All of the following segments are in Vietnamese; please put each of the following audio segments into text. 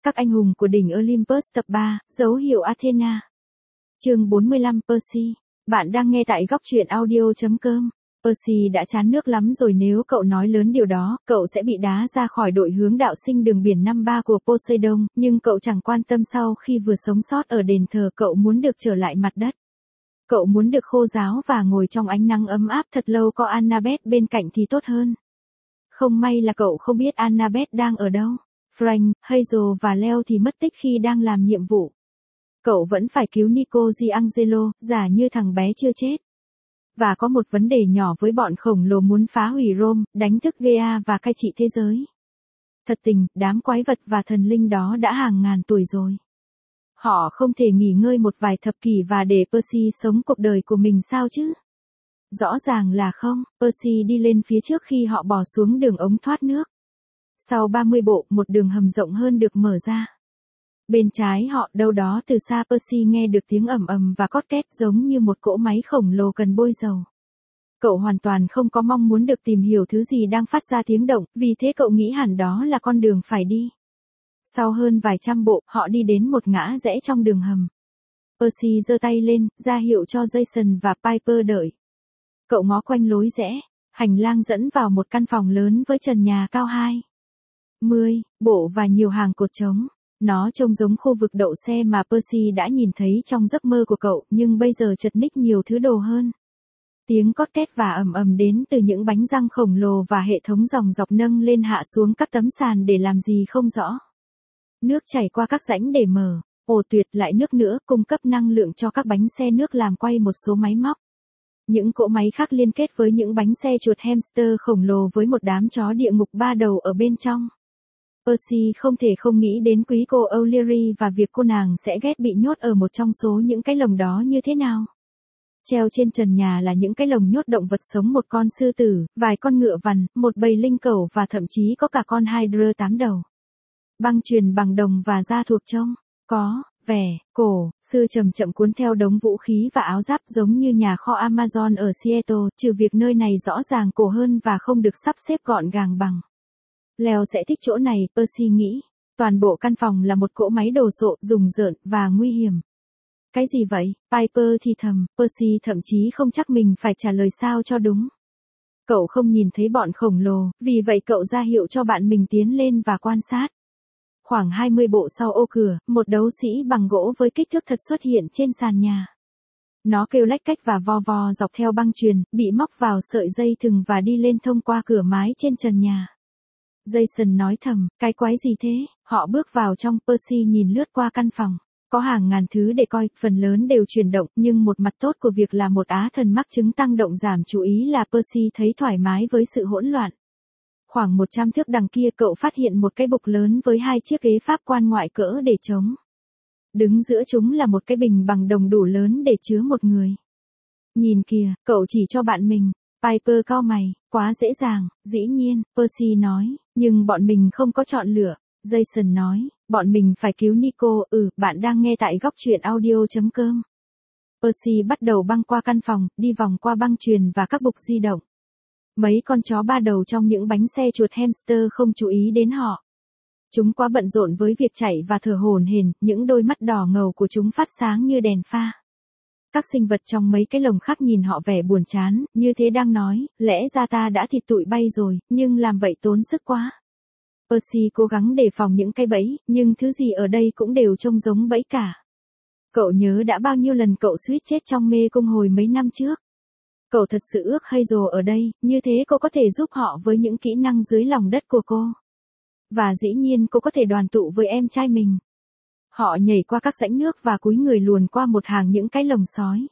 Các anh hùng của đỉnh Olympus tập 3, dấu hiệu Athena. Chương 45 Percy. Bạn đang nghe tại góc truyện audio.com. Percy đã chán nước lắm rồi, nếu cậu nói lớn điều đó, cậu sẽ bị đá ra khỏi đội hướng đạo sinh đường biển năm 3 của Poseidon, nhưng cậu chẳng quan tâm. Sau khi vừa sống sót ở đền thờ, cậu muốn được trở lại mặt đất. Cậu muốn được khô ráo và ngồi trong ánh nắng ấm áp thật lâu. Có Annabeth bên cạnh thì tốt hơn. Không may là cậu không biết Annabeth đang ở đâu. Frank, Hazel và Leo thì mất tích khi đang làm nhiệm vụ. Cậu vẫn phải cứu Nico Giangelo, giả như thằng bé chưa chết. Và có một vấn đề nhỏ với bọn khổng lồ muốn phá hủy Rome, đánh thức Gaia và cai trị thế giới. Thật tình, đám quái vật và thần linh đó đã hàng ngàn tuổi rồi. Họ không thể nghỉ ngơi một vài thập kỷ và để Percy sống cuộc đời của mình sao chứ? Rõ ràng là không. Percy đi lên phía trước khi họ bò xuống đường ống thoát nước. Sau 30 bộ, một đường hầm rộng hơn được mở ra. Bên trái họ, đâu đó từ xa, Percy nghe được tiếng ầm ầm và cót két giống như một cỗ máy khổng lồ cần bôi dầu. Cậu hoàn toàn không có mong muốn được tìm hiểu thứ gì đang phát ra tiếng động, vì thế cậu nghĩ hẳn đó là con đường phải đi. Sau hơn vài trăm bộ, họ đi đến một ngã rẽ trong đường hầm. Percy giơ tay lên, ra hiệu cho Jason và Piper đợi. Cậu ngó quanh lối rẽ, hành lang dẫn vào một căn phòng lớn với trần nhà cao 20 bộ và nhiều hàng cột trống. Nó trông giống khu vực đậu xe mà Percy đã nhìn thấy trong giấc mơ của cậu, nhưng bây giờ chật ních nhiều thứ đồ hơn. Tiếng cót két và ầm ầm đến từ những bánh răng khổng lồ và hệ thống dòng dọc nâng lên hạ xuống các tấm sàn để làm gì không rõ. Nước chảy qua các rãnh để mở. Ồ tuyệt, lại nước nữa, cung cấp năng lượng cho các bánh xe nước làm quay một số máy móc. Những cỗ máy khác liên kết với những bánh xe chuột hamster khổng lồ với một đám chó địa ngục 3 đầu ở bên trong. Percy không thể không nghĩ đến quý cô O'Leary và việc cô nàng sẽ ghét bị nhốt ở một trong số những cái lồng đó như thế nào. Treo trên trần nhà là những cái lồng nhốt động vật sống, một con sư tử, vài con ngựa vằn, một bầy linh cẩu và thậm chí có cả con Hydra 8 đầu. Băng chuyền bằng đồng và da thuộc trông có vẻ cổ sư chậm chậm cuốn theo đống vũ khí và áo giáp giống như nhà kho Amazon ở Seattle, trừ việc nơi này rõ ràng cổ hơn và không được sắp xếp gọn gàng bằng. Leo sẽ thích chỗ này, Percy nghĩ. Toàn bộ căn phòng là một cỗ máy đồ sộ, rùng rợn và nguy hiểm. Cái gì vậy? Piper thì thầm. Percy thậm chí không chắc mình phải trả lời sao cho đúng. Cậu không nhìn thấy bọn khổng lồ, vì vậy cậu ra hiệu cho bạn mình tiến lên và quan sát. Khoảng 20 bộ sau ô cửa, một đấu sĩ bằng gỗ với kích thước thật xuất hiện trên sàn nhà. Nó kêu lách cách và vo vo dọc theo băng chuyền, bị móc vào sợi dây thừng và đi lên thông qua cửa mái trên trần nhà. Jason nói thầm, cái quái gì thế? Họ bước vào trong. Percy nhìn lướt qua căn phòng. Có hàng ngàn thứ để coi, phần lớn đều chuyển động, nhưng một mặt tốt của việc là một á thần mắc chứng tăng động giảm chú ý là Percy thấy thoải mái với sự hỗn loạn. Khoảng 100 thước đằng kia, cậu phát hiện một cái bục lớn với 2 chiếc ghế pháp quan ngoại cỡ để trống. Đứng giữa chúng là một cái bình bằng đồng đủ lớn để chứa một người. Nhìn kìa, cậu chỉ cho bạn mình. Piper cau mày, quá dễ dàng, dĩ nhiên, Percy nói, nhưng bọn mình không có chọn lựa. Jason nói, bọn mình phải cứu Nico. Bạn đang nghe tại góc truyện audio.com. Percy bắt đầu băng qua căn phòng, đi vòng qua băng chuyền và các bục di động. Mấy con chó 3 đầu trong những bánh xe chuột hamster không chú ý đến họ. Chúng quá bận rộn với việc chạy và thở hổn hển, những đôi mắt đỏ ngầu của chúng phát sáng như đèn pha. Các sinh vật trong mấy cái lồng khác nhìn họ vẻ buồn chán, như thế đang nói, lẽ ra ta đã thịt tụi bay rồi, nhưng làm vậy tốn sức quá. Percy cố gắng đề phòng những cái bẫy, nhưng thứ gì ở đây cũng đều trông giống bẫy cả. Cậu nhớ đã bao nhiêu lần cậu suýt chết trong mê cung hồi mấy năm trước. Cậu thật sự ước Hazel ở đây, như thế cô có thể giúp họ với những kỹ năng dưới lòng đất của cô. Và dĩ nhiên cô có thể đoàn tụ với em trai mình. Họ nhảy qua các rãnh nước và cúi người luồn qua một hàng những cái lồng sói.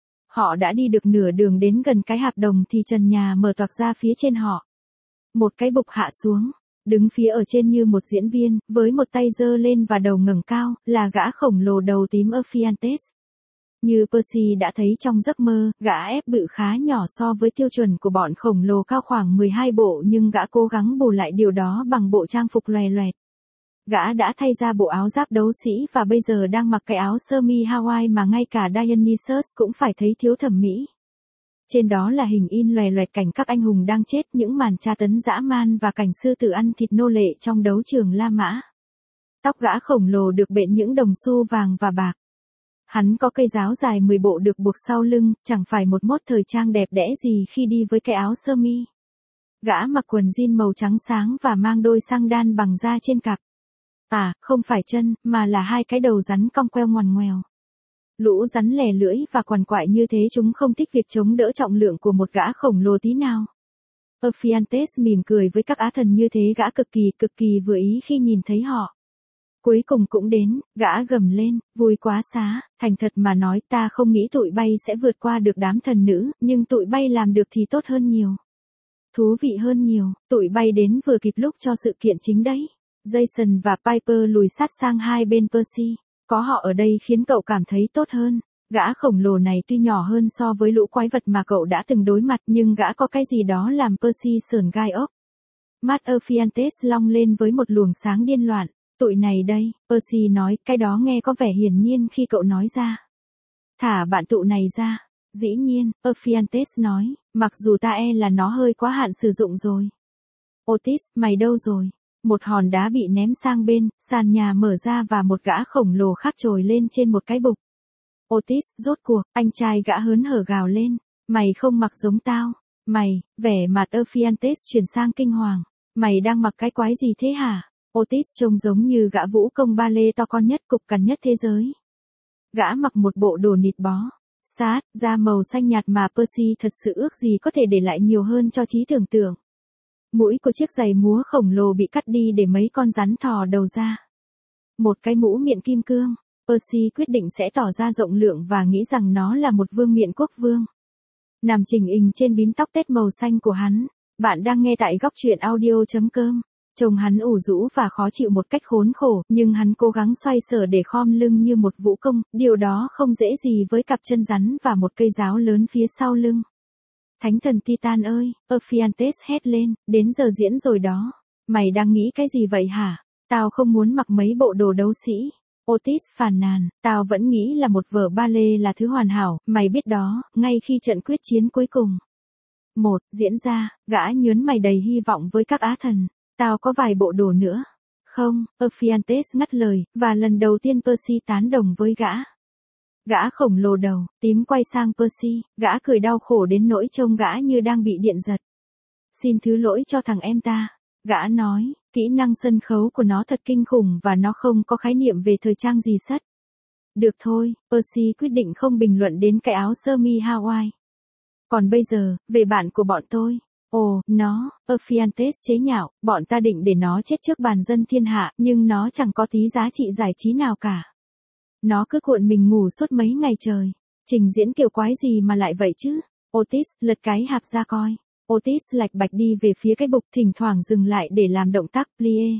Họ đã đi được nửa đường đến gần cái hạp đồng thì trần nhà mở toạc ra phía trên họ. Một cái bục hạ xuống, đứng phía ở trên như một diễn viên, với một tay giơ lên và đầu ngẩng cao, là gã khổng lồ đầu tím Ephiantes. Như Percy đã thấy trong giấc mơ, gã ép bự khá nhỏ so với tiêu chuẩn của bọn khổng lồ cao khoảng 12 bộ, nhưng gã cố gắng bù lại điều đó bằng bộ trang phục loè loẹt. Gã đã thay ra bộ áo giáp đấu sĩ và bây giờ đang mặc cái áo sơ mi Hawaii mà ngay cả Dionysus cũng phải thấy thiếu thẩm mỹ. Trên đó là hình in loè loẹt cảnh các anh hùng đang chết, những màn tra tấn dã man và cảnh sư tử ăn thịt nô lệ trong đấu trường La Mã. Tóc gã khổng lồ được bện những đồng xu vàng và bạc. Hắn có cây giáo dài 10 bộ được buộc sau lưng, chẳng phải một mốt thời trang đẹp đẽ gì khi đi với cái áo sơ mi. Gã mặc quần jean màu trắng sáng và mang đôi xăng đan bằng da trên cặp. À, không phải chân, mà là hai cái đầu rắn cong queo ngoằn ngoèo. Lũ rắn lè lưỡi và quằn quại như thế chúng không thích việc chống đỡ trọng lượng của một gã khổng lồ tí nào. Ephiantes mỉm cười với các á thần như thế, gã cực kỳ vừa ý khi nhìn thấy họ. Cuối cùng cũng đến, gã gầm lên, vui quá xá, thành thật mà nói ta không nghĩ tụi bay sẽ vượt qua được đám thần nữ, nhưng tụi bay làm được thì tốt hơn nhiều. Thú vị hơn nhiều, tụi bay đến vừa kịp lúc cho sự kiện chính đấy. Jason và Piper lùi sát sang hai bên Percy. Có họ ở đây khiến cậu cảm thấy tốt hơn. Gã khổng lồ này tuy nhỏ hơn so với lũ quái vật mà cậu đã từng đối mặt, nhưng gã có cái gì đó làm Percy sởn gai ốc. Mắt Ephiantes long lên với một luồng sáng điên loạn. Tụi này đây, Percy nói, cái đó nghe có vẻ hiển nhiên khi cậu nói ra. Thả bạn tụ này ra. Dĩ nhiên, Ephiantes nói, mặc dù ta là nó hơi quá hạn sử dụng rồi. Otis, mày đâu rồi? Một hòn đá bị ném sang bên, sàn nhà mở ra và một gã khổng lồ khác trồi lên trên một cái bục. Otis, rốt cuộc, anh trai gã hớn hở gào lên. Mày không mặc giống tao. Mày, vẻ mặt Ephiantes chuyển sang kinh hoàng. Mày đang mặc cái quái gì thế hả? Otis trông giống như gã vũ công ba lê to con nhất, cục cằn nhất thế giới. Gã mặc một bộ đồ nịt bó, sát, da màu xanh nhạt mà Percy thật sự ước gì có thể để lại nhiều hơn cho trí tưởng tượng. Mũi của chiếc giày múa khổng lồ bị cắt đi để mấy con rắn thò đầu ra. Một cái mũ miện kim cương, Percy quyết định sẽ tỏ ra rộng lượng và nghĩ rằng nó là một vương miện quốc vương. Nằm chỉnh hình trên bím tóc tết màu xanh của hắn. Bạn đang nghe tại góc truyện audio.com. Trông hắn ủ rũ và khó chịu một cách khốn khổ, nhưng hắn cố gắng xoay sở để khom lưng như một vũ công, điều đó không dễ gì với cặp chân rắn và một cây giáo lớn phía sau lưng. Thánh thần Titan ơi, Ephiantes hét lên, đến giờ diễn rồi đó. Mày đang nghĩ cái gì vậy hả? Tao không muốn mặc mấy bộ đồ đấu sĩ. Otis phàn nàn, tao vẫn nghĩ là một vở ballet là thứ hoàn hảo, mày biết đó, ngay khi trận quyết chiến cuối cùng. Diễn ra, gã nhớn mày đầy hy vọng với các á thần. Tao có vài bộ đồ nữa. Không, Ephiantes ngắt lời, và lần đầu tiên Percy tán đồng với gã. Gã khổng lồ đầu, tím quay sang Percy, gã cười đau khổ đến nỗi trông gã như đang bị điện giật. Xin thứ lỗi cho thằng em ta. Gã nói, kỹ năng sân khấu của nó thật kinh khủng và nó không có khái niệm về thời trang gì sất. Được thôi, Percy quyết định không bình luận đến cái áo sơ mi Hawaii. Còn bây giờ, về bạn của bọn tôi. Ồ, nó, Ephiantes chế nhạo, bọn ta định để nó chết trước bàn dân thiên hạ, nhưng nó chẳng có tí giá trị giải trí nào cả. Nó cứ cuộn mình ngủ suốt mấy ngày trời. Trình diễn kiểu quái gì mà lại vậy chứ? Otis, lật cái hạp ra coi. Otis lạch bạch đi về phía cái bục, thỉnh thoảng dừng lại để làm động tác plie.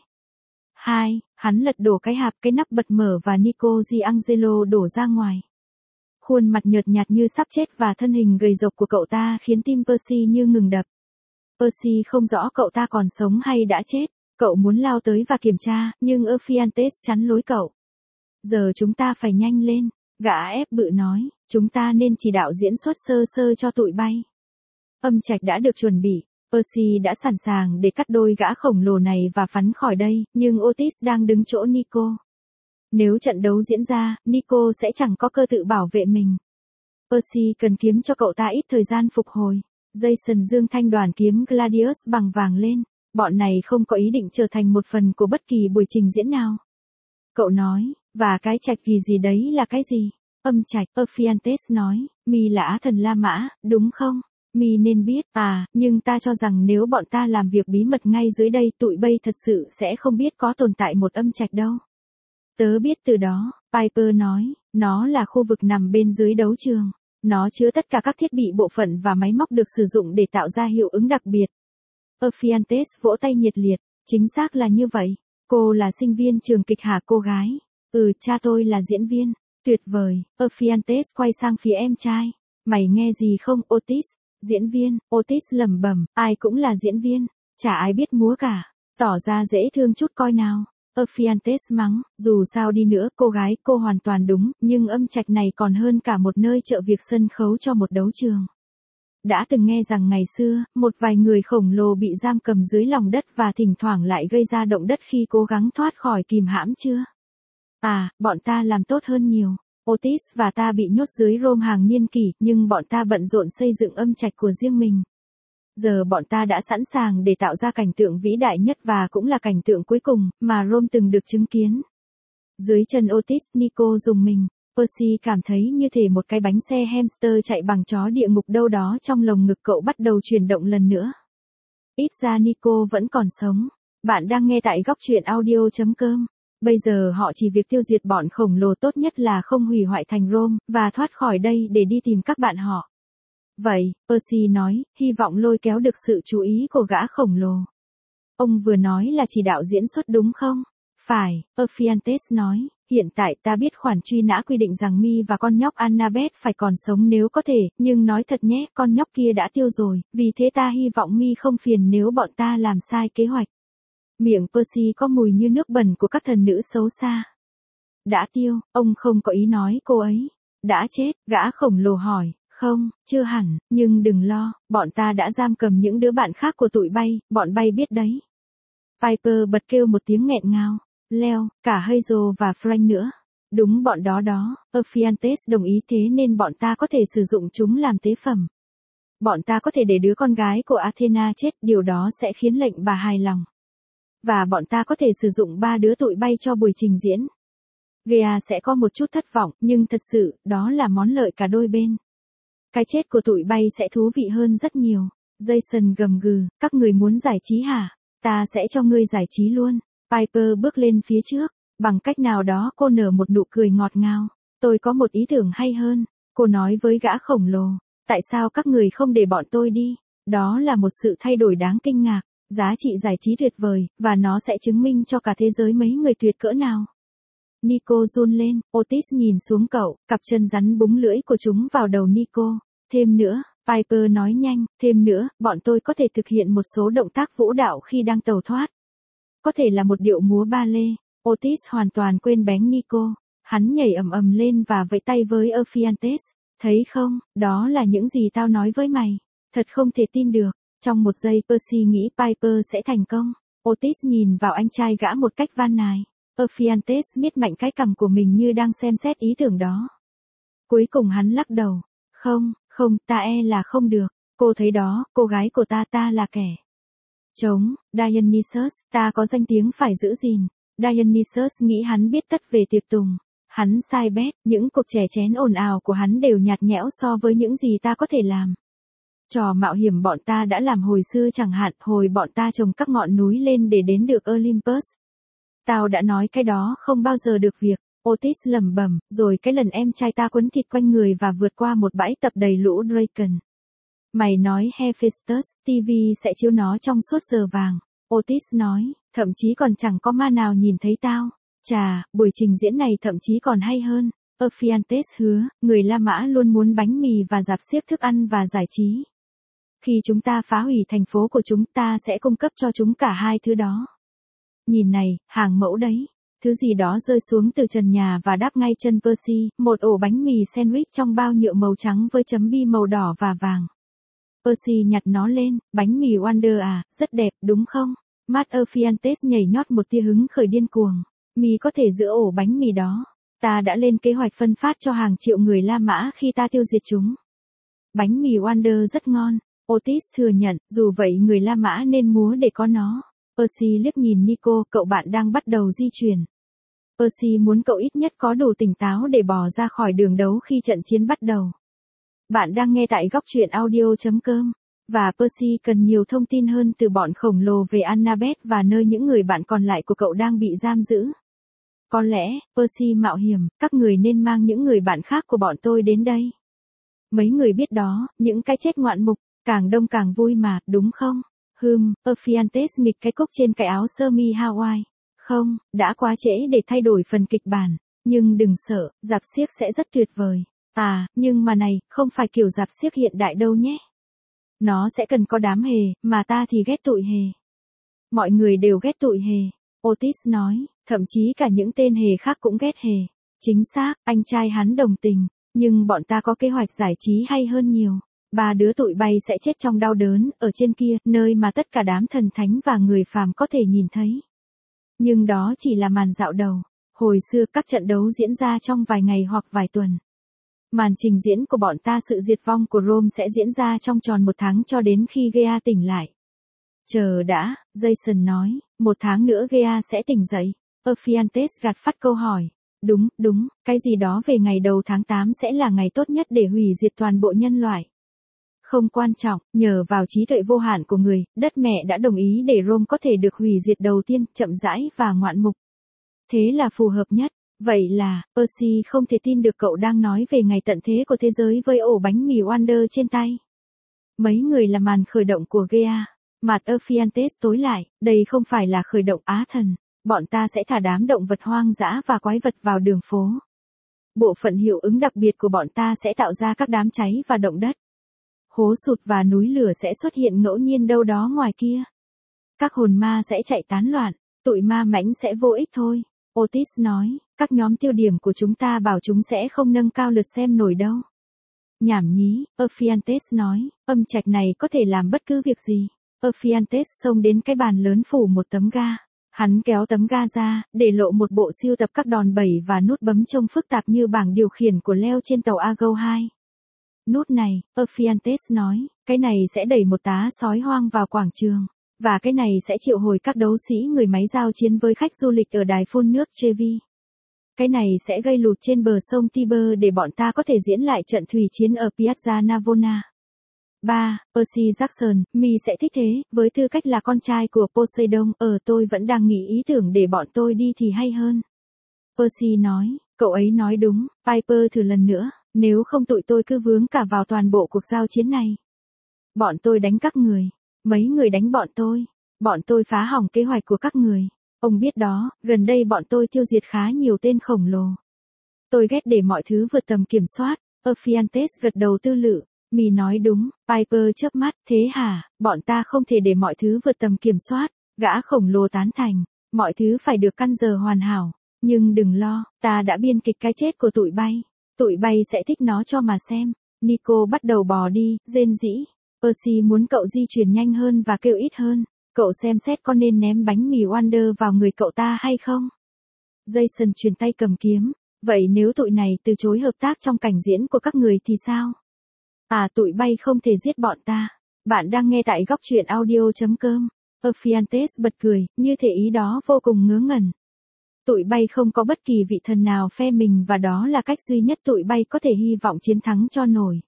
Hắn lật đổ cái hạp, cái nắp bật mở và Nico Giangelo đổ ra ngoài. Khuôn mặt nhợt nhạt như sắp chết và thân hình gầy rộc của cậu ta khiến tim Percy như ngừng đập. Percy không rõ cậu ta còn sống hay đã chết. Cậu muốn lao tới và kiểm tra, nhưng Ephiantes chắn lối cậu. Giờ chúng ta phải nhanh lên, gã ép bự nói, chúng ta nên chỉ đạo diễn xuất sơ sơ cho tụi bay. Âm trạch đã được chuẩn bị, Percy đã sẵn sàng để cắt đôi gã khổng lồ này và phắn khỏi đây, nhưng Otis đang đứng chỗ Nico. Nếu trận đấu diễn ra, Nico sẽ chẳng có cơ tự bảo vệ mình. Percy cần kiếm cho cậu ta ít thời gian phục hồi. Jason giương thanh đoàn kiếm Gladius bằng vàng lên. Bọn này không có ý định trở thành một phần của bất kỳ buổi trình diễn nào. Cậu nói, và cái trạch kỳ gì đấy là cái gì? Âm trạch, Ephiantes nói, mi là á thần La Mã, đúng không? Mi nên biết, nhưng ta cho rằng nếu bọn ta làm việc bí mật ngay dưới đây tụi bay thật sự sẽ không biết có tồn tại một âm trạch đâu. Tớ biết từ đó, Piper nói, nó là khu vực nằm bên dưới đấu trường. Nó chứa tất cả các thiết bị bộ phận và máy móc được sử dụng để tạo ra hiệu ứng đặc biệt. Ephiantes vỗ tay nhiệt liệt, chính xác là như vậy. Cô là sinh viên trường kịch hả cô gái? Cha tôi là diễn viên. Tuyệt vời, Ephiantes quay sang phía em trai. Mày nghe gì không, Otis? Diễn viên, Otis lẩm bẩm, ai cũng là diễn viên. Chả ai biết múa cả. Tỏ ra dễ thương chút coi nào. Ephiantes mắng, dù sao đi nữa cô gái cô hoàn toàn đúng, nhưng âm trạch này còn hơn cả một nơi trợ việc sân khấu cho một đấu trường. Đã từng nghe rằng ngày xưa, một vài người khổng lồ bị giam cầm dưới lòng đất và thỉnh thoảng lại gây ra động đất khi cố gắng thoát khỏi kìm hãm chưa? À, bọn ta làm tốt hơn nhiều. Otis và ta bị nhốt dưới Rome hàng niên kỷ, nhưng bọn ta bận rộn xây dựng âm trạch của riêng mình. Giờ bọn ta đã sẵn sàng để tạo ra cảnh tượng vĩ đại nhất và cũng là cảnh tượng cuối cùng mà Rome từng được chứng kiến. Dưới chân Otis, Nico rùng mình. Percy cảm thấy như thể một cái bánh xe hamster chạy bằng chó địa ngục đâu đó trong lồng ngực cậu bắt đầu chuyển động lần nữa. Ít ra Nico vẫn còn sống. Bạn đang nghe tại góc truyện audio.com. Bây giờ họ chỉ việc tiêu diệt bọn khổng lồ, tốt nhất là không hủy hoại thành Rome, và thoát khỏi đây để đi tìm các bạn họ. Vậy, Percy nói, hy vọng lôi kéo được sự chú ý của gã khổng lồ. Ông vừa nói là chỉ đạo diễn xuất đúng không? Phải, Ephiantes nói, hiện tại ta biết khoản truy nã quy định rằng Mi và con nhóc Annabeth phải còn sống nếu có thể, nhưng nói thật nhé, con nhóc kia đã tiêu rồi, vì thế ta hy vọng Mi không phiền nếu bọn ta làm sai kế hoạch. Miệng Percy có mùi như nước bẩn của các thần nữ xấu xa. Đã tiêu, ông không có ý nói cô ấy. Đã chết, gã khổng lồ hỏi, không, chưa hẳn, nhưng đừng lo, bọn ta đã giam cầm những đứa bạn khác của tụi bay, bọn bay biết đấy. Piper bật kêu một tiếng nghẹn ngào. Leo, cả Hazel và Frank nữa. Đúng bọn đó đó, Ephiantes đồng ý, thế nên bọn ta có thể sử dụng chúng làm tế phẩm. Bọn ta có thể để đứa con gái của Athena chết, điều đó sẽ khiến lệnh bà hài lòng. Và bọn ta có thể sử dụng 3 đứa tụi bay cho buổi trình diễn. Gea sẽ có một chút thất vọng, nhưng thật sự, đó là món lợi cả đôi bên. Cái chết của tụi bay sẽ thú vị hơn rất nhiều. Jason gầm gừ, các người muốn giải trí hả? Ta sẽ cho ngươi giải trí luôn. Piper bước lên phía trước. Bằng cách nào đó cô nở một nụ cười ngọt ngào. Tôi có một ý tưởng hay hơn. Cô nói với gã khổng lồ. Tại sao các người không để bọn tôi đi? Đó là một sự thay đổi đáng kinh ngạc. Giá trị giải trí tuyệt vời, và nó sẽ chứng minh cho cả thế giới mấy người tuyệt cỡ nào. Nico run lên, Otis nhìn xuống cậu, cặp chân rắn búng lưỡi của chúng vào đầu Nico. Thêm nữa, Piper nói nhanh, thêm nữa, bọn tôi có thể thực hiện một số động tác vũ đạo khi đang tẩu thoát. Có thể là một điệu múa ba lê. Otis hoàn toàn quên bén Nico. Hắn nhảy ầm ầm lên và vẫy tay với Ephiantes. Thấy không, đó là những gì tao nói với mày. Thật không thể tin được. Trong một giây Percy nghĩ Piper sẽ thành công. Otis nhìn vào anh trai gã một cách van nài. Ephiantes miết mạnh cái cằm của mình như đang xem xét ý tưởng đó. Cuối cùng hắn lắc đầu. Không, ta là không được. Cô thấy đó, cô gái của ta là kẻ trống, Dionysus, ta có danh tiếng phải giữ gìn. Dionysus nghĩ hắn biết tất về tiệc tùng. Hắn sai bét, những cuộc chè chén ồn ào của hắn đều nhạt nhẽo so với những gì ta có thể làm. Trò mạo hiểm bọn ta đã làm hồi xưa chẳng hạn, hồi bọn ta trồng các ngọn núi lên để đến được Olympus. Tao đã nói cái đó không bao giờ được việc. Otis lẩm bẩm, rồi cái lần em trai ta quấn thịt quanh người và vượt qua một bãi tập đầy lũ Draken. Mày nói Hephaestus, TV sẽ chiếu nó trong suốt giờ vàng. Otis nói, thậm chí còn chẳng có ma nào nhìn thấy tao. Chà, buổi trình diễn này thậm chí còn hay hơn. Ephiantes hứa, người La Mã luôn muốn bánh mì và rạp xiếc thức ăn và giải trí. Khi chúng ta phá hủy thành phố của chúng ta sẽ cung cấp cho chúng cả hai thứ đó. Nhìn này, hàng mẫu đấy. Thứ gì đó rơi xuống từ trần nhà và đáp ngay chân Percy, một ổ bánh mì sandwich trong bao nhựa màu trắng với chấm bi màu đỏ và vàng. Percy nhặt nó lên, bánh mì Wonder à, rất đẹp, đúng không? Mắt Ephiantes nhảy nhót một tia hứng khởi điên cuồng. Mi có thể giữ ổ bánh mì đó. Ta đã lên kế hoạch phân phát cho hàng triệu người La Mã khi ta tiêu diệt chúng. Bánh mì Wonder rất ngon. Otis thừa nhận, dù vậy người La Mã nên múa để có nó. Percy liếc nhìn Nico, cậu bạn đang bắt đầu di chuyển. Percy muốn cậu ít nhất có đủ tỉnh táo để bỏ ra khỏi đường đấu khi trận chiến bắt đầu. Bạn đang nghe tại góc truyện audio.com. Và Percy cần nhiều thông tin hơn từ bọn khổng lồ về Annabeth và nơi những người bạn còn lại của cậu đang bị giam giữ. Có lẽ, Percy mạo hiểm, các người nên mang những người bạn khác của bọn tôi đến đây. Mấy người biết đó, những cái chết ngoạn mục, càng đông càng vui mà, đúng không? Ephiantes nghịch cái cúc trên cái áo sơ mi Hawaii. Không, đã quá trễ để thay đổi phần kịch bản. Nhưng đừng sợ, rạp xiếc sẽ rất tuyệt vời. À, nhưng mà này, không phải kiểu rạp xiếc hiện đại đâu nhé. Nó sẽ cần có đám hề, mà ta thì ghét tụi hề. Mọi người đều ghét tụi hề. Otis nói, thậm chí cả những tên hề khác cũng ghét hề. Chính xác, anh trai hắn đồng tình. Nhưng bọn ta có kế hoạch giải trí hay hơn nhiều. Ba đứa tụi bay sẽ chết trong đau đớn, ở trên kia, nơi mà tất cả đám thần thánh và người phàm có thể nhìn thấy. Nhưng đó chỉ là màn dạo đầu. Hồi xưa các trận đấu diễn ra trong vài ngày hoặc vài tuần. Màn trình diễn của bọn ta, sự diệt vong của Rome sẽ diễn ra trong tròn 1 tháng cho đến khi Gea tỉnh lại. Chờ đã, Jason nói, 1 tháng nữa Gea sẽ tỉnh dậy. Ephiantes gạt phát câu hỏi. Đúng, cái gì đó về ngày đầu tháng 8 sẽ là ngày tốt nhất để hủy diệt toàn bộ nhân loại. Không quan trọng, nhờ vào trí tuệ vô hạn của người, đất mẹ đã đồng ý để Rome có thể được hủy diệt đầu tiên, chậm rãi và ngoạn mục. Thế là phù hợp nhất. Vậy là, Percy không thể tin được cậu đang nói về ngày tận thế của thế giới với ổ bánh mì Wonder trên tay. Mấy người là màn khởi động của Gea. Mặt Ephiantes tối lại, đây không phải là khởi động Á thần. Bọn ta sẽ thả đám động vật hoang dã và quái vật vào đường phố. Bộ phận hiệu ứng đặc biệt của bọn ta sẽ tạo ra các đám cháy và động đất. Hố sụt và núi lửa sẽ xuất hiện ngẫu nhiên đâu đó ngoài kia. Các hồn ma sẽ chạy tán loạn, tụi ma mãnh sẽ vô ích thôi. Otis nói, các nhóm tiêu điểm của chúng ta bảo chúng sẽ không nâng cao lượt xem nổi đâu. Nhảm nhí, Ephiantes nói, âm trạch này có thể làm bất cứ việc gì. Ephiantes xông đến cái bàn lớn phủ một tấm ga. Hắn kéo tấm ga ra, để lộ một bộ sưu tập các đòn bẩy và nút bấm trông phức tạp như bảng điều khiển của Leo trên tàu Argo 2. Nút này, Ephiantes nói, cái này sẽ đẩy một tá sói hoang vào quảng trường. Và cái này sẽ triệu hồi các đấu sĩ người máy giao chiến với khách du lịch ở đài phun nước Trevi. Cái này sẽ gây lụt trên bờ sông Tiber để bọn ta có thể diễn lại trận thủy chiến ở Piazza Navona. 3. Percy Jackson, mi sẽ thích thế, với tư cách là con trai của Poseidon, tôi vẫn đang nghĩ ý tưởng để bọn tôi đi thì hay hơn. Percy nói, cậu ấy nói đúng, Piper thử lần nữa, nếu không tụi tôi cứ vướng cả vào toàn bộ cuộc giao chiến này. Bọn tôi đánh các người, mấy người đánh bọn tôi phá hỏng kế hoạch của các người. Ông biết đó, gần đây bọn tôi tiêu diệt khá nhiều tên khổng lồ. Tôi ghét để mọi thứ vượt tầm kiểm soát. Ephiantes gật đầu tư lự. Mi nói đúng, Piper chớp mắt, thế hả, bọn ta không thể để mọi thứ vượt tầm kiểm soát. Gã khổng lồ tán thành, mọi thứ phải được căn giờ hoàn hảo. Nhưng đừng lo, ta đã biên kịch cái chết của tụi bay. Tụi bay sẽ thích nó cho mà xem. Nico bắt đầu bò đi, rên rỉ. Percy muốn cậu di chuyển nhanh hơn và kêu ít hơn. Cậu xem xét có nên ném bánh mì Wonder vào người cậu ta hay không? Jason truyền tay cầm kiếm. Vậy nếu tụi này từ chối hợp tác trong cảnh diễn của các người thì sao? Tụi bay không thể giết bọn ta. Bạn đang nghe tại góc truyện audio.com. Ephiantes bật cười, như thể ý đó vô cùng ngớ ngẩn. Tụi bay không có bất kỳ vị thần nào phe mình và đó là cách duy nhất tụi bay có thể hy vọng chiến thắng cho nổi.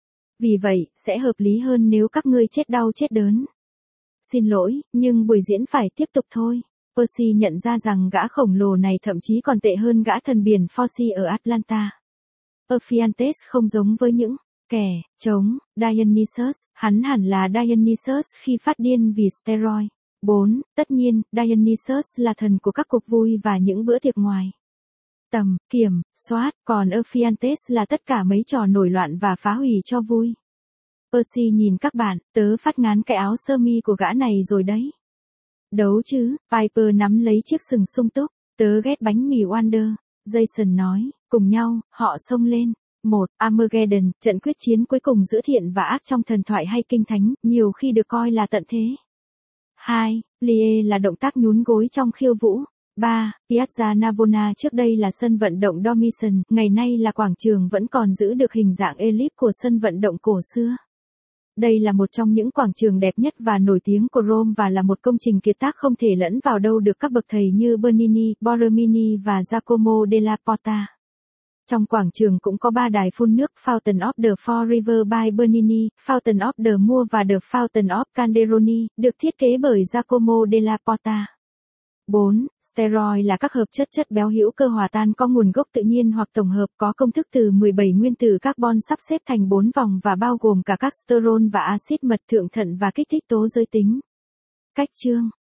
Vì vậy, sẽ hợp lý hơn nếu các ngươi chết đau chết đớn. Xin lỗi, nhưng buổi diễn phải tiếp tục thôi. Percy nhận ra rằng gã khổng lồ này thậm chí còn tệ hơn gã thần biển Foxy ở Atlanta. Ephiantes không giống với những kẻ chống Dionysus, hắn hẳn là Dionysus khi phát điên vì steroid. 4. Tất nhiên, Dionysus là thần của các cuộc vui và những bữa tiệc ngoài tầm kiểm soát, còn Ephiantes là tất cả mấy trò nổi loạn và phá hủy cho vui. Percy nhìn các bạn, tớ phát ngán cái áo sơ mi của gã này rồi đấy. Đấu chứ, Piper nắm lấy chiếc sừng sung túc, tớ ghét bánh mì Wonder. Jason nói, cùng nhau, họ xông lên. 1. Armageddon, trận quyết chiến cuối cùng giữa thiện và ác trong thần thoại hay kinh thánh, nhiều khi được coi là tận thế. 2. Plie là động tác nhún gối trong khiêu vũ. 3. Piazza Navona trước đây là sân vận động Domitian, ngày nay là quảng trường vẫn còn giữ được hình dạng ellipse của sân vận động cổ xưa. Đây là một trong những quảng trường đẹp nhất và nổi tiếng của Rome và là một công trình kiệt tác không thể lẫn vào đâu được các bậc thầy như Bernini, Borromini và Giacomo della Porta. Trong quảng trường cũng có 3 đài phun nước Fountain of the Four Rivers by Bernini, Fountain of the Moor và The Fountain of Calderoni, được thiết kế bởi Giacomo della Porta. 4. Steroid là các hợp chất béo hữu cơ hòa tan có nguồn gốc tự nhiên hoặc tổng hợp có công thức từ 17 nguyên tử carbon sắp xếp thành 4 vòng và bao gồm cả các sterol và axit mật thượng thận và kích thích tố giới tính. Cách chương